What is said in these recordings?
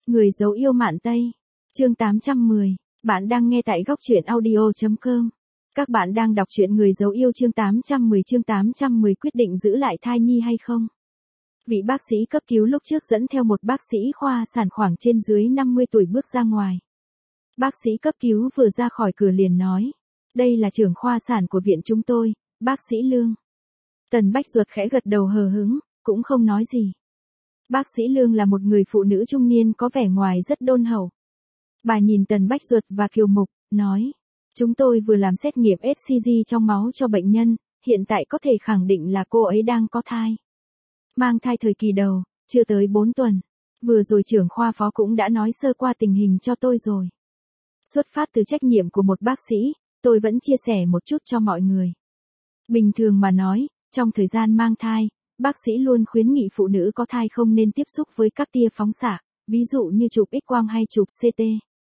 Người dấu yêu Mạn Tây. Chương 810. Bạn đang nghe tại góc truyện audio.com. Các bạn đang đọc truyện Người dấu yêu chương 810 quyết định giữ lại thai nhi hay không? Vị bác sĩ cấp cứu lúc trước dẫn theo một bác sĩ khoa sản khoảng trên dưới 50 tuổi bước ra ngoài. Bác sĩ cấp cứu vừa ra khỏi cửa liền nói. Đây là trưởng khoa sản của viện chúng tôi, bác sĩ Lương. Tần Bách Duật khẽ gật đầu hờ hững, cũng không nói gì. Bác sĩ Lương là một người phụ nữ trung niên có vẻ ngoài rất đôn hậu. Bà nhìn Tần Bách Duật và Kiều Mục, nói. Chúng tôi vừa làm xét nghiệm HCG trong máu cho bệnh nhân, hiện tại có thể khẳng định là cô ấy đang có thai. Mang thai thời kỳ đầu, chưa tới 4 tuần. Vừa rồi trưởng khoa phó cũng đã nói sơ qua tình hình cho tôi rồi. Xuất phát từ trách nhiệm của một bác sĩ, tôi vẫn chia sẻ một chút cho mọi người. Bình thường mà nói, trong thời gian mang thai, bác sĩ luôn khuyến nghị phụ nữ có thai không nên tiếp xúc với các tia phóng xạ, ví dụ như chụp X-quang hay chụp CT.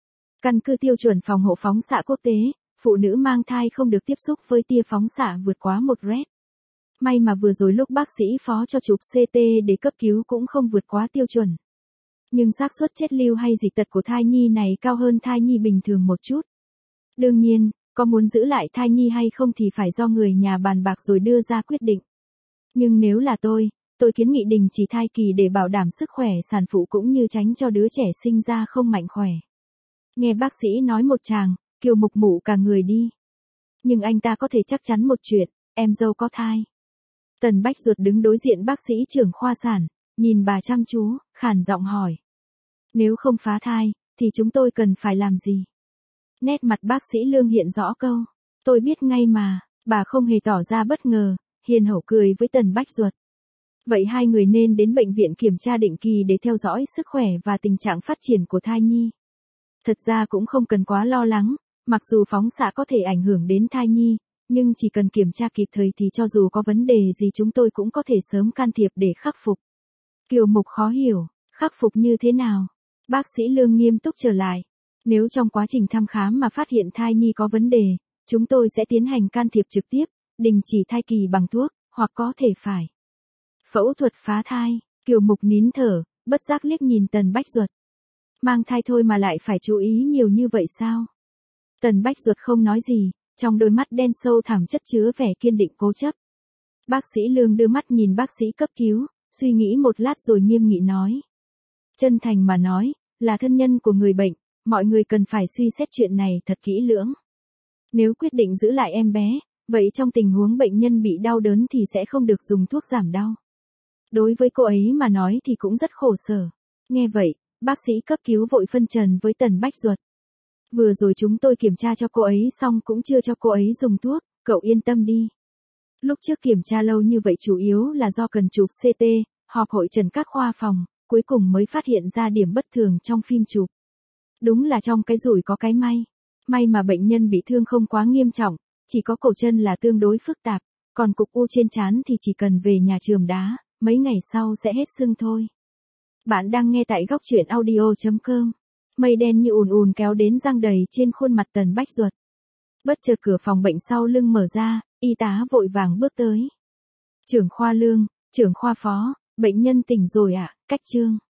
Căn cứ tiêu chuẩn phòng hộ phóng xạ quốc tế, phụ nữ mang thai không được tiếp xúc với tia phóng xạ vượt quá 1 rad. May mà vừa rồi lúc bác sĩ phó cho chụp CT để cấp cứu cũng không vượt quá tiêu chuẩn. Nhưng xác suất chết lưu hay dị tật của thai nhi này cao hơn thai nhi bình thường một chút. Đương nhiên, có muốn giữ lại thai nhi hay không thì phải do người nhà bàn bạc rồi đưa ra quyết định. Nhưng nếu là tôi kiến nghị đình chỉ thai kỳ để bảo đảm sức khỏe sản phụ cũng như tránh cho đứa trẻ sinh ra không mạnh khỏe. Nghe bác sĩ nói một tràng, Kiều Mục mụ cả người đi. Nhưng anh ta có thể chắc chắn một chuyện, em dâu có thai. Tần Bách Duật đứng đối diện bác sĩ trưởng khoa sản, nhìn bà chăm chú, khàn giọng hỏi. Nếu không phá thai, thì chúng tôi cần phải làm gì? Nét mặt bác sĩ Lương hiện rõ câu. Tôi biết ngay mà, bà không hề tỏ ra bất ngờ, hiền hậu cười với Tần Bách Duật. Vậy hai người nên đến bệnh viện kiểm tra định kỳ để theo dõi sức khỏe và tình trạng phát triển của thai nhi. Thật ra cũng không cần quá lo lắng, mặc dù phóng xạ có thể ảnh hưởng đến thai nhi, nhưng chỉ cần kiểm tra kịp thời thì cho dù có vấn đề gì chúng tôi cũng có thể sớm can thiệp để khắc phục. Kiều Mục khó hiểu, khắc phục như thế nào? Bác sĩ Lương nghiêm túc trở lại. Nếu trong quá trình thăm khám mà phát hiện thai nhi có vấn đề, chúng tôi sẽ tiến hành can thiệp trực tiếp, đình chỉ thai kỳ bằng thuốc, hoặc có thể phải phẫu thuật phá thai. Kiều Mục nín thở, bất giác liếc nhìn Tần Bách Duật. Mang thai thôi mà lại phải chú ý nhiều như vậy sao? Tần Bách Duật không nói gì, trong đôi mắt đen sâu thẳm chất chứa vẻ kiên định cố chấp. Bác sĩ Lương đưa mắt nhìn bác sĩ cấp cứu, suy nghĩ một lát rồi nghiêm nghị nói. Chân thành mà nói, là thân nhân của người bệnh, mọi người cần phải suy xét chuyện này thật kỹ lưỡng. Nếu quyết định giữ lại em bé, vậy trong tình huống bệnh nhân bị đau đớn thì sẽ không được dùng thuốc giảm đau. Đối với cô ấy mà nói thì cũng rất khổ sở. Nghe vậy, bác sĩ cấp cứu vội phân trần với Tần Bách Duật. Vừa rồi chúng tôi kiểm tra cho cô ấy xong cũng chưa cho cô ấy dùng thuốc, cậu yên tâm đi. Lúc trước kiểm tra lâu như vậy chủ yếu là do cần chụp CT, họp hội trần các khoa phòng, cuối cùng mới phát hiện ra điểm bất thường trong phim chụp. Đúng là trong cái rủi có cái may. May mà bệnh nhân bị thương không quá nghiêm trọng, chỉ có cổ chân là tương đối phức tạp, còn cục u trên trán thì chỉ cần về nhà chườm đá, mấy ngày sau sẽ hết sưng thôi. Bạn đang nghe tại góc truyện audio.com. Mây đen như ùn ùn kéo đến giăng đầy trên khuôn mặt Tần Bách Duật. Bất chợt cửa phòng bệnh sau lưng mở ra, y tá vội vàng bước tới. Trưởng khoa Lương, trưởng khoa phó, bệnh nhân tỉnh rồi ạ, cách chương.